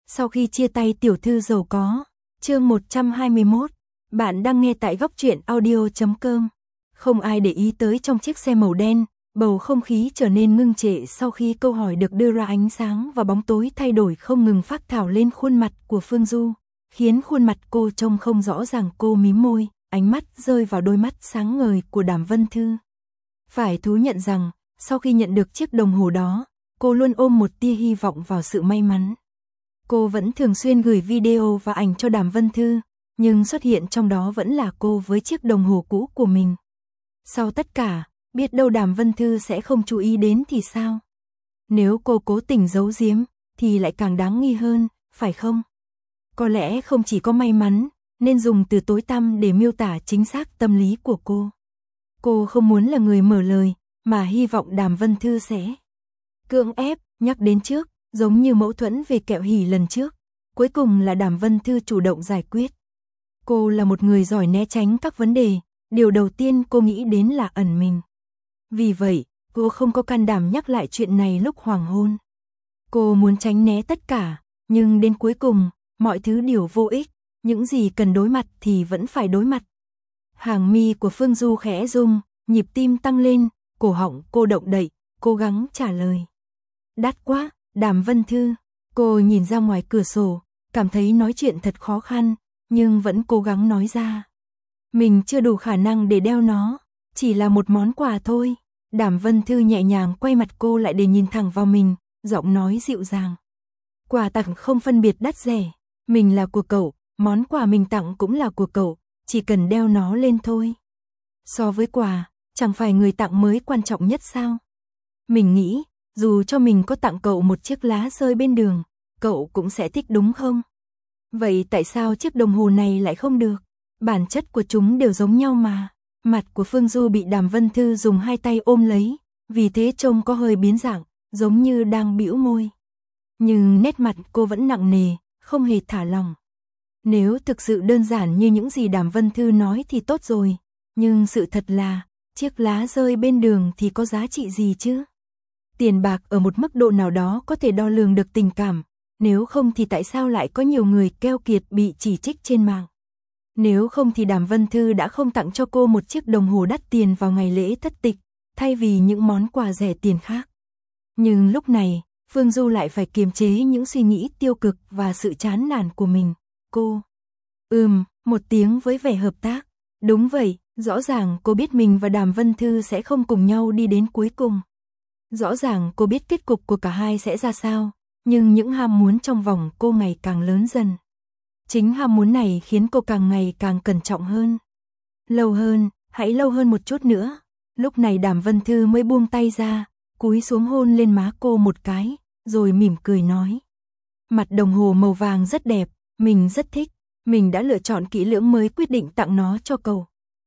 Sau khi chia tay tiểu thư giàu có. Chương 121. Bạn đang nghe tại góc truyện audio.com. Không ai để ý tới trong chiếc xe màu đen, bầu không khí trở nên ngưng trệ sau khi câu hỏi được đưa ra ánh sáng và bóng tối thay đổi không ngừng phác thảo lên khuôn mặt của Phương Du, khiến khuôn mặt cô trông không rõ ràng. Cô mím môi, ánh mắt rơi vào đôi mắt sáng ngời của Đàm Vân Thư. Phải thú nhận rằng, sau khi nhận được chiếc đồng hồ đó, cô luôn ôm một tia hy vọng vào sự may mắn. Cô vẫn thường xuyên gửi video và ảnh cho Đàm Vân Thư, nhưng xuất hiện trong đó vẫn là cô với chiếc đồng hồ cũ của mình. Sau tất cả, biết đâu Đàm Vân Thư sẽ không chú ý đến thì sao? Nếu cô cố tình giấu giếm, thì lại càng đáng nghi hơn, phải không? Có lẽ không chỉ có may mắn, nên dùng từ tối tăm để miêu tả chính xác tâm lý của cô. Cô không muốn là người mở lời, mà hy vọng Đàm Vân Thư sẽ cưỡng ép, nhắc đến trước, giống như mâu thuẫn về kẹo hỉ lần trước. Cuối cùng là Đàm Vân Thư chủ động giải quyết. Cô là một người giỏi né tránh các vấn đề, điều đầu tiên cô nghĩ đến là ẩn mình. Vì vậy, cô không có can đảm nhắc lại chuyện này lúc hoàng hôn. Cô muốn tránh né tất cả, nhưng đến cuối cùng, mọi thứ đều vô ích, những gì cần đối mặt thì vẫn phải đối mặt. Hàng mi của Phương Du khẽ rung, nhịp tim tăng lên, cổ họng cô động đậy, cố gắng trả lời. Đắt quá, Đàm Vân Thư. Cô nhìn ra ngoài cửa sổ, cảm thấy nói chuyện thật khó khăn, nhưng vẫn cố gắng nói ra. Mình chưa đủ khả năng để đeo nó, chỉ là một món quà thôi. Đàm Vân Thư nhẹ nhàng quay mặt cô lại để nhìn thẳng vào mình, giọng nói dịu dàng. Quà tặng không phân biệt đắt rẻ, mình là của cậu, món quà mình tặng cũng là của cậu, chỉ cần đeo nó lên thôi. So với quà, chẳng phải người tặng mới quan trọng nhất sao? Mình nghĩ, dù cho mình có tặng cậu một chiếc lá rơi bên đường, cậu cũng sẽ thích đúng không? Vậy tại sao chiếc đồng hồ này lại không được? Bản chất của chúng đều giống nhau mà. Mặt của Phương Du bị Đàm Vân Thư dùng hai tay ôm lấy, vì thế trông có hơi biến dạng, giống như đang bĩu môi. Nhưng nét mặt cô vẫn nặng nề, không hề thả lỏng. Nếu thực sự đơn giản như những gì Đàm Vân Thư nói thì tốt rồi, nhưng sự thật là, chiếc lá rơi bên đường thì có giá trị gì chứ? Tiền bạc ở một mức độ nào đó có thể đo lường được tình cảm, nếu không thì tại sao lại có nhiều người keo kiệt bị chỉ trích trên mạng? Nếu không thì Đàm Vân Thư đã không tặng cho cô một chiếc đồng hồ đắt tiền vào ngày lễ thất tịch, thay vì những món quà rẻ tiền khác. Nhưng lúc này, Phương Du lại phải kiềm chế những suy nghĩ tiêu cực và sự chán nản của mình. Cô một tiếng với vẻ hợp tác. Đúng vậy, rõ ràng cô biết mình và Đàm Vân Thư sẽ không cùng nhau đi đến cuối cùng. Rõ ràng cô biết kết cục của cả hai sẽ ra sao, nhưng những ham muốn trong vòng cô ngày càng lớn dần. Chính ham muốn này khiến cô càng ngày càng cẩn trọng hơn. Lâu hơn, hãy lâu hơn một chút nữa. Lúc này Đàm Vân Thư mới buông tay ra, cúi xuống hôn lên má cô một cái, rồi mỉm cười nói. Mặt đồng hồ màu vàng rất đẹp, mình rất thích, mình đã lựa chọn kỹ lưỡng mới quyết định tặng nó cho cậu.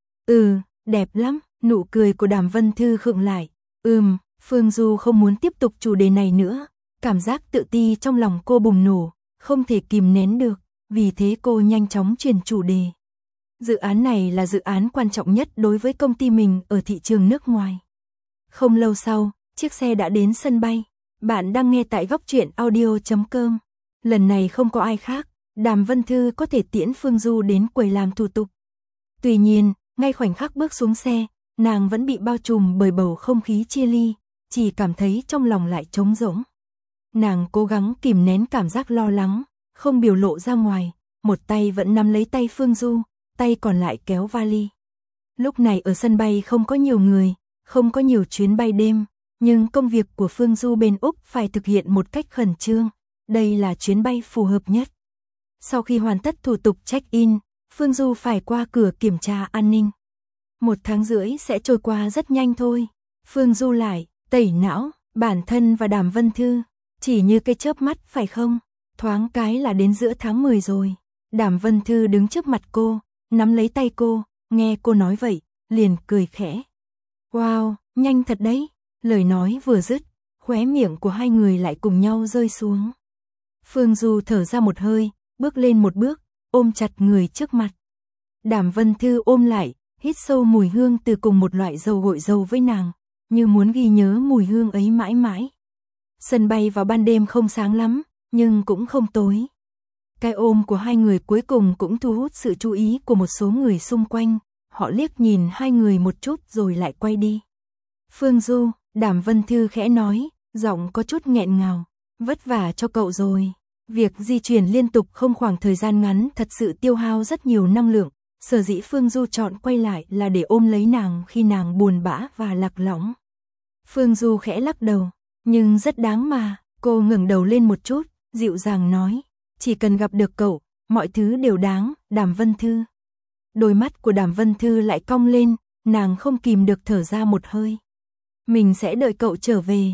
Đẹp lắm, nụ cười của Đàm Vân Thư khựng lại. Phương Du không muốn tiếp tục chủ đề này nữa, cảm giác tự ti trong lòng cô bùng nổ, không thể kìm nén được, vì thế cô nhanh chóng chuyển chủ đề. Dự án này là dự án quan trọng nhất đối với công ty mình ở thị trường nước ngoài. Không lâu sau, chiếc xe đã đến sân bay. Bạn đang nghe tại góc truyện audio.com. Lần này không có ai khác, Đàm Vân Thư có thể tiễn Phương Du đến quầy làm thủ tục. Tuy nhiên, ngay khoảnh khắc bước xuống xe, nàng vẫn bị bao trùm bởi bầu không khí chia ly, chỉ cảm thấy trong lòng lại trống rỗng. Nàng cố gắng kìm nén cảm giác lo lắng, không biểu lộ ra ngoài, một tay vẫn nắm lấy tay Phương Du, tay còn lại kéo vali. Lúc này ở sân bay không có nhiều người, không có nhiều chuyến bay đêm, nhưng công việc của Phương Du bên Úc phải thực hiện một cách khẩn trương, đây là chuyến bay phù hợp nhất. Sau khi hoàn tất thủ tục check-in, Phương Du phải qua cửa kiểm tra an ninh. 1 tháng rưỡi sẽ trôi qua rất nhanh thôi. Phương Du lại tẩy não bản thân và Đàm Vân Thư, chỉ như cái chớp mắt phải không? Thoáng cái là đến giữa tháng 10 rồi. Đàm Vân Thư đứng trước mặt cô, nắm lấy tay cô, nghe cô nói vậy, liền cười khẽ. Wow, nhanh thật đấy. Lời nói vừa dứt, khóe miệng của hai người lại cùng nhau rơi xuống. Phương Du thở ra một hơi, bước lên một bước, ôm chặt người trước mặt. Đàm Vân Thư ôm lại, hít sâu mùi hương từ cùng một loại dầu gội dầu với nàng, như muốn ghi nhớ mùi hương ấy mãi mãi. Sân bay vào ban đêm không sáng lắm, nhưng cũng không tối. Cái ôm của hai người cuối cùng cũng thu hút sự chú ý của một số người xung quanh, họ liếc nhìn hai người một chút rồi lại quay đi. Phương Du, Đàm Vân Thư khẽ nói, giọng có chút nghẹn ngào, vất vả cho cậu rồi. Việc di chuyển liên tục không khoảng thời gian ngắn thật sự tiêu hao rất nhiều năng lượng, sở dĩ Phương Du chọn quay lại là để ôm lấy nàng khi nàng buồn bã và lạc lõng. Phương Du khẽ lắc đầu, nhưng rất đáng mà, cô ngẩng đầu lên một chút, dịu dàng nói, chỉ cần gặp được cậu, mọi thứ đều đáng, Đàm Vân Thư. Đôi mắt của Đàm Vân Thư lại cong lên, nàng không kìm được thở ra một hơi. Mình sẽ đợi cậu trở về.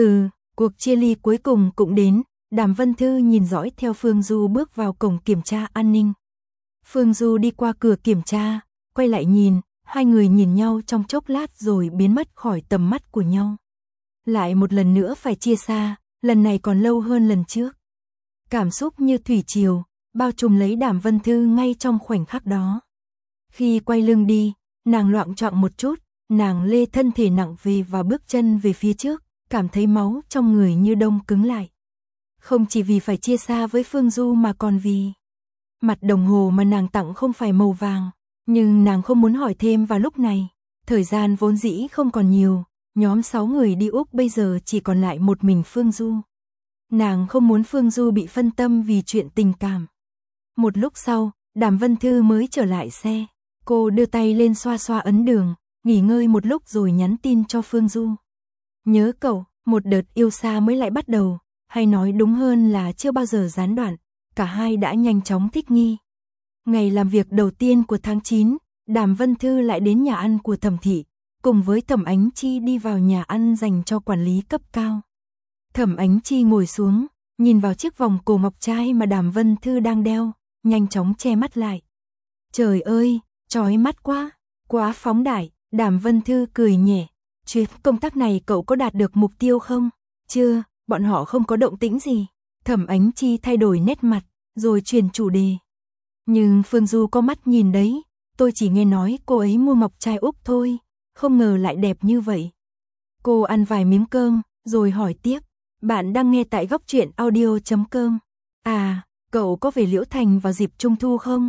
Cuộc chia ly cuối cùng cũng đến, Đàm Vân Thư nhìn dõi theo Phương Du bước vào cổng kiểm tra an ninh. Phương Du đi qua cửa kiểm tra, quay lại nhìn, hai người nhìn nhau trong chốc lát rồi biến mất khỏi tầm mắt của nhau. Lại một lần nữa phải chia xa, lần này còn lâu hơn lần trước. Cảm xúc như thủy triều, bao trùm lấy Đàm Vân Thư ngay trong khoảnh khắc đó. Khi quay lưng đi, nàng loạng choạng một chút, nàng lê thân thể nặng về và bước chân về phía trước, cảm thấy máu trong người như đông cứng lại. Không chỉ vì phải chia xa với Phương Du mà còn vì mặt đồng hồ mà nàng tặng không phải màu vàng, nhưng nàng không muốn hỏi thêm vào lúc này. Thời gian vốn dĩ không còn nhiều, nhóm 6 người đi Úc bây giờ chỉ còn lại một mình Phương Du. Nàng không muốn Phương Du bị phân tâm vì chuyện tình cảm. Một lúc sau, Đàm Vân Thư mới trở lại xe. Cô đưa tay lên xoa xoa ấn đường, nghỉ ngơi một lúc rồi nhắn tin cho Phương Du. Nhớ cậu, một đợt yêu xa mới lại bắt đầu, hay nói đúng hơn là chưa bao giờ gián đoạn, cả hai đã nhanh chóng thích nghi. Ngày làm việc đầu tiên của tháng 9, Đàm Vân Thư lại đến nhà ăn của Thẩm Thị, cùng với Thẩm Ánh Chi đi vào nhà ăn dành cho quản lý cấp cao. Thẩm Ánh Chi ngồi xuống, nhìn vào chiếc vòng cổ ngọc trai mà Đàm Vân Thư đang đeo, nhanh chóng che mắt lại. Trời ơi, chói mắt quá, quá phóng đại, Đàm Vân Thư cười nhẹ. Chuyến công tác này cậu có đạt được mục tiêu không? Chưa, bọn họ không có động tĩnh gì. Thẩm Ánh Chi thay đổi nét mặt, rồi chuyển chủ đề. Nhưng Phương Du có mắt nhìn đấy, tôi chỉ nghe nói cô ấy mua ngọc trai Úc thôi, không ngờ lại đẹp như vậy. Cô ăn vài miếng cơm, rồi hỏi tiếp, bạn đang nghe tại góc truyện audio.com. À, cậu có về Liễu Thành vào dịp Trung Thu không?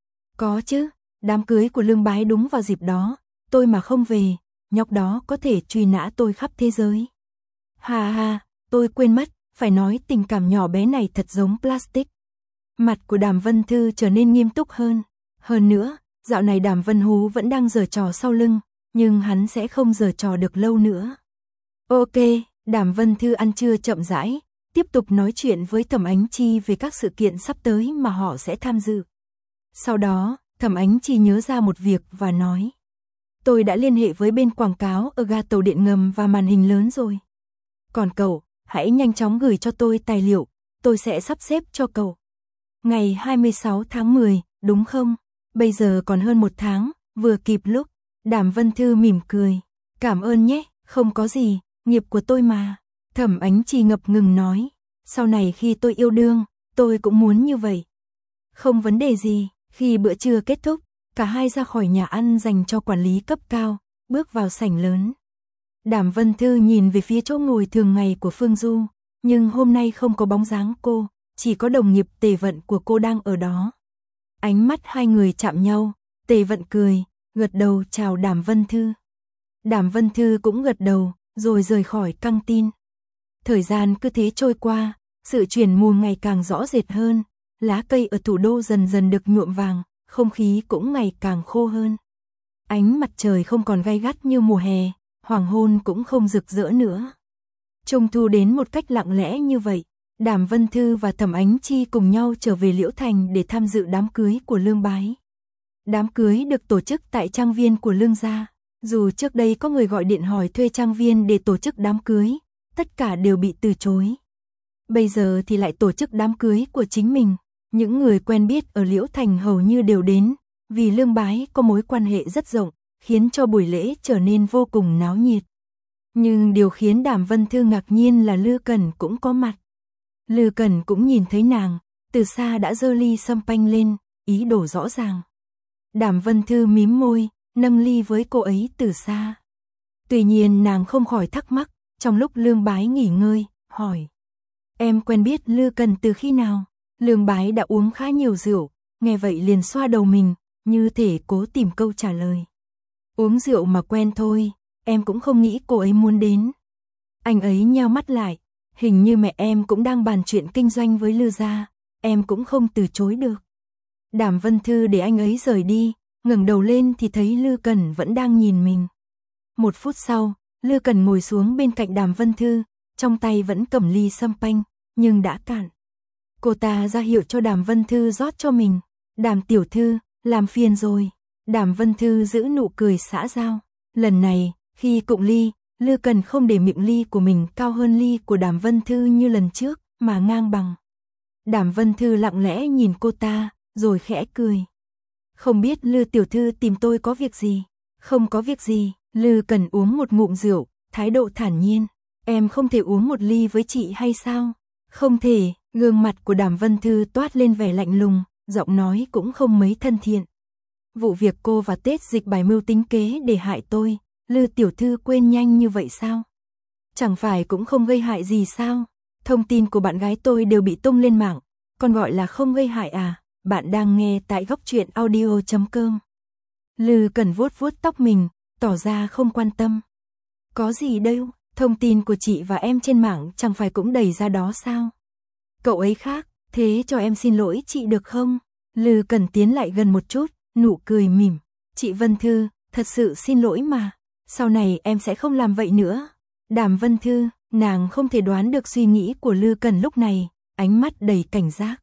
Có chứ, đám cưới của Lương Bái đúng vào dịp đó, tôi mà không về, nhóc đó có thể truy nã tôi khắp thế giới. Hà hà, tôi quên mất, phải nói tình cảm nhỏ bé này thật giống plastic. Mặt của Đàm Vân Thư trở nên nghiêm túc hơn. Hơn nữa, dạo này Đàm Vân Hú vẫn đang giở trò sau lưng, nhưng hắn sẽ không giở trò được lâu nữa. Ok, Đàm Vân Thư ăn trưa chậm rãi, tiếp tục nói chuyện với Thẩm Ánh Chi về các sự kiện sắp tới mà họ sẽ tham dự. Sau đó, Thẩm Ánh Chi nhớ ra một việc và nói. Tôi đã liên hệ với bên quảng cáo ở ga tàu điện ngầm và màn hình lớn rồi. Còn cậu, hãy nhanh chóng gửi cho tôi tài liệu, tôi sẽ sắp xếp cho cậu. Ngày 26 tháng 10, đúng không? Bây giờ còn hơn một tháng, vừa kịp lúc. Đàm Vân Thư mỉm cười. Cảm ơn nhé, không có gì, nghiệp của tôi mà. Thẩm Ánh Chi ngập ngừng nói. Sau này khi tôi yêu đương, tôi cũng muốn như vậy. Không vấn đề gì, khi bữa trưa kết thúc, cả hai ra khỏi nhà ăn dành cho quản lý cấp cao, bước vào sảnh lớn. Đàm Vân Thư nhìn về phía chỗ ngồi thường ngày của Phương Du, nhưng hôm nay không có bóng dáng cô, chỉ có đồng nghiệp Tề Vận của cô đang ở đó. Ánh mắt hai người chạm nhau, Tề Vận cười, gật đầu chào Đàm Vân Thư. Đàm Vân Thư cũng gật đầu, rồi rời khỏi căng tin. Thời gian cứ thế trôi qua, sự chuyển mùa ngày càng rõ rệt hơn, lá cây ở thủ đô dần dần được nhuộm vàng, không khí cũng ngày càng khô hơn. Ánh mặt trời không còn gay gắt như mùa hè, hoàng hôn cũng không rực rỡ nữa. Trung thu đến một cách lặng lẽ như vậy, Đàm Vân Thư và Thẩm Ánh Chi cùng nhau trở về Liễu Thành để tham dự đám cưới của Lương Bái. Đám cưới được tổ chức tại trang viên của Lương gia. Dù trước đây có người gọi điện hỏi thuê trang viên để tổ chức đám cưới, tất cả đều bị từ chối. Bây giờ thì lại tổ chức đám cưới của chính mình. Những người quen biết ở Liễu Thành hầu như đều đến, vì Lương Bái có mối quan hệ rất rộng, khiến cho buổi lễ trở nên vô cùng náo nhiệt. Nhưng điều khiến Đàm Vân Thư ngạc nhiên là Lư Cẩn cũng có mặt. Lư Cẩn cũng nhìn thấy nàng, từ xa đã giơ ly champagne lên, ý đồ rõ ràng. Đàm Vân Thư mím môi, nâng ly với cô ấy từ xa. Tuy nhiên nàng không khỏi thắc mắc, trong lúc Lương Bái nghỉ ngơi, hỏi. Em quen biết Lư Cần từ khi nào? Lương Bái đã uống khá nhiều rượu, nghe vậy liền xoa đầu mình, như thể cố tìm câu trả lời. Uống rượu mà quen thôi, em cũng không nghĩ cô ấy muốn đến. Anh ấy nheo mắt lại, hình như mẹ em cũng đang bàn chuyện kinh doanh với Lư gia, em cũng không từ chối được. Đàm Vân Thư để anh ấy rời đi, ngẩng đầu lên thì thấy Lư Cần vẫn đang nhìn mình. 1 phút sau, Lư Cần ngồi xuống bên cạnh Đàm Vân Thư, trong tay vẫn cầm ly sâm panh, nhưng đã cạn. Cô ta ra hiệu cho Đàm Vân Thư rót cho mình. Đàm tiểu thư, làm phiền rồi. Đàm Vân Thư giữ nụ cười xã giao. Lần này, khi cụng ly, Lư Cần không để miệng ly của mình cao hơn ly của Đàm Vân Thư như lần trước, mà ngang bằng. Đàm Vân Thư lặng lẽ nhìn cô ta, rồi khẽ cười. Không biết Lư tiểu thư tìm tôi có việc gì? Không có việc gì. Lư Cần uống một ngụm rượu, thái độ thản nhiên. Em không thể uống một ly với chị hay sao? Không thể. Gương mặt của Đàm Vân Thư toát lên vẻ lạnh lùng, giọng nói cũng không mấy thân thiện. Vụ việc cô và Tết Dịch bày mưu tính kế để hại tôi, Lư tiểu thư quên nhanh như vậy sao? Chẳng phải cũng không gây hại gì sao? Thông tin của bạn gái tôi đều bị tung lên mạng, còn gọi là không gây hại à? Bạn đang nghe tại góc truyện audio.com. Lư Cần vuốt vuốt tóc mình, tỏ ra không quan tâm. Có gì đâu, thông tin của chị và em trên mạng chẳng phải cũng đầy ra đó sao? Cậu ấy khác, thế cho em xin lỗi chị được không? Lư Cần tiến lại gần một chút, nụ cười mỉm. Chị Vân Thư, thật sự xin lỗi mà. Sau này em sẽ không làm vậy nữa. Đàm Vân Thư, nàng không thể đoán được suy nghĩ của Lư Cần lúc này, ánh mắt đầy cảnh giác.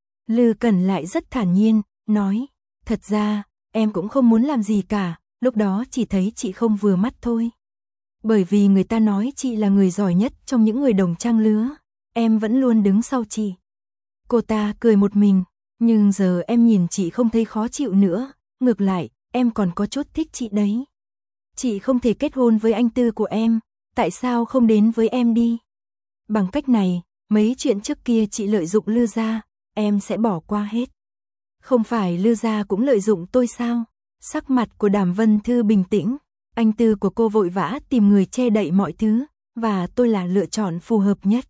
Lư Cần lại rất thản nhiên, nói. Thật ra, em cũng không muốn làm gì cả, lúc đó chỉ thấy chị không vừa mắt thôi. Bởi vì người ta nói chị là người giỏi nhất trong những người đồng trang lứa. Em vẫn luôn đứng sau chị. Cô ta cười một mình, nhưng giờ em nhìn chị không thấy khó chịu nữa, ngược lại, em còn có chút thích chị đấy. Chị không thể kết hôn với anh Tư của em, tại sao không đến với em đi? Bằng cách này, mấy chuyện trước kia chị lợi dụng Lư gia, em sẽ bỏ qua hết. Không phải Lư gia cũng lợi dụng tôi sao? Sắc mặt của Đàm Vân Thư bình tĩnh, anh Tư của cô vội vã tìm người che đậy mọi thứ, và tôi là lựa chọn phù hợp nhất.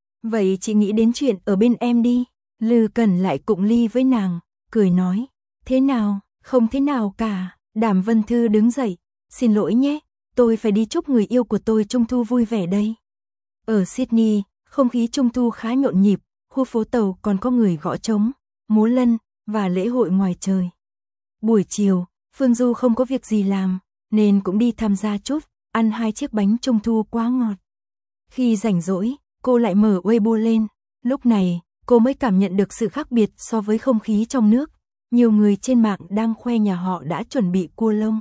Vậy chị nghĩ đến chuyện ở bên em đi. Lư Cần lại cụng ly với nàng, cười nói. Thế nào, không thế nào cả. Đàm Vân Thư đứng dậy. Xin lỗi nhé, tôi phải đi chúc người yêu của tôi Trung thu vui vẻ đây. Ở Sydney, không khí Trung thu khá nhộn nhịp, khu phố tàu còn có người gõ trống, múa lân và lễ hội ngoài trời. Buổi chiều, Phương Du không có việc gì làm, nên cũng đi tham gia chút, ăn 2 chiếc bánh Trung thu quá ngọt. Khi rảnh rỗi, cô lại mở Weibo lên, lúc này, cô mới cảm nhận được sự khác biệt so với không khí trong nước. Nhiều người trên mạng đang khoe nhà họ đã chuẩn bị cua lông.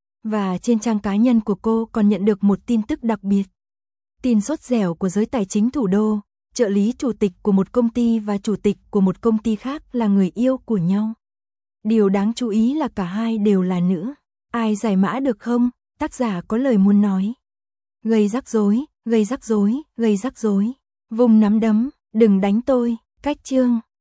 Và trên trang cá nhân của cô còn nhận được một tin tức đặc biệt. Tin sốt dẻo của giới tài chính thủ đô, trợ lý chủ tịch của một công ty và chủ tịch của một công ty khác là người yêu của nhau. Điều đáng chú ý là cả hai đều là nữ. Ai giải mã được không? Tác giả có lời muốn nói. Gây rắc rối, gây rắc rối, gây rắc rối. Vùng nắm đấm, đừng đánh tôi. Cách chương